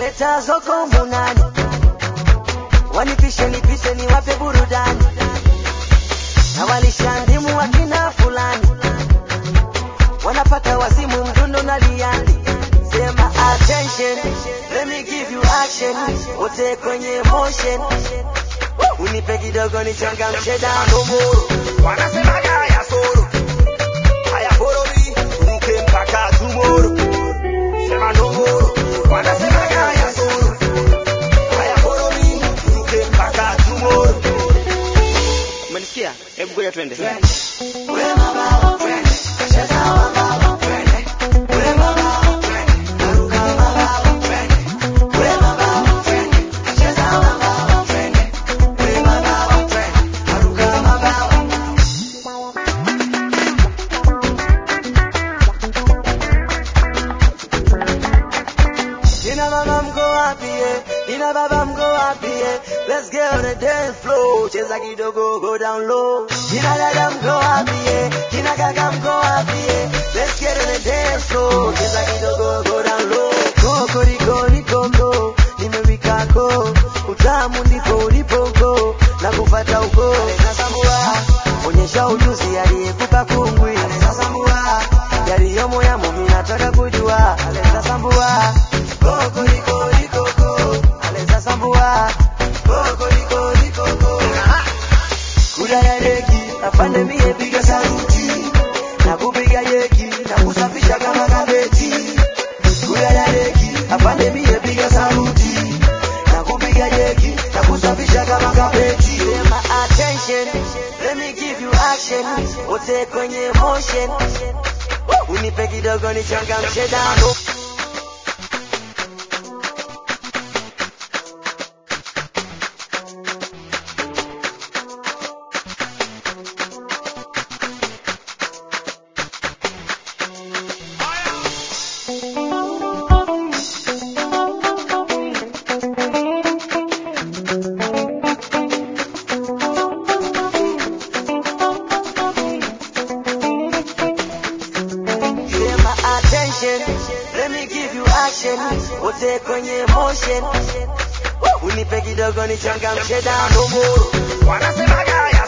wanaleta zoko munani, wanipishe nipishe niwape burudani, na walishandimu wakina fulani, wanapata wazimu mdundo na liani. Sema attention, let me give you action, wote kwenye motion, unipe kidogo nichangamshe dandomoro. Wanasema haya soro, haya follow me, turuke mpaka tomorrow. Sema ndomoro, wanasema haya soro, haya follow me, turuke mpaka tomorrow. Umenisikia? Hebu ngoja twende. Wewe mabao, cheza mabao, wewe mabao, ruka mabao, wewe mabao, cheza mabao, wewe mabao, ruka mabao. Ina mama mko wapi? Ina baba mko wapi? Let's get on the dance floor. Cheza kidogo, go down low. Ina dada mko wapi? Ina kaka mko wapi? Let's get on the dance floor. Cheza kidogo, go down low. Koko riko ni koko, nimewika ko. Utamu ndipo ulipoko, na kufata uko. Sasambua, onyesha ujuzi aliyekupa kungwi. Sasambua, yaliyomo yamo mimi nataka kujua. Sasambua, koko riko ni koko. Sasambua, koko riko ni koko. Kuda ya deki, afande mie piga saluti, na kupiga yeki, na kusafisha kama kabeti. Kuda ya deki, afande mie piga saluti, na kupiga yeki, na kusafisha kama kabeti. Sema attention, let me give you action, wote kwenye motion, unipe kidogo nichangamshe dando. Let me give you action, wote kwenye motion, unipe kidogo nichangamshe dandomoro. Wanasema haya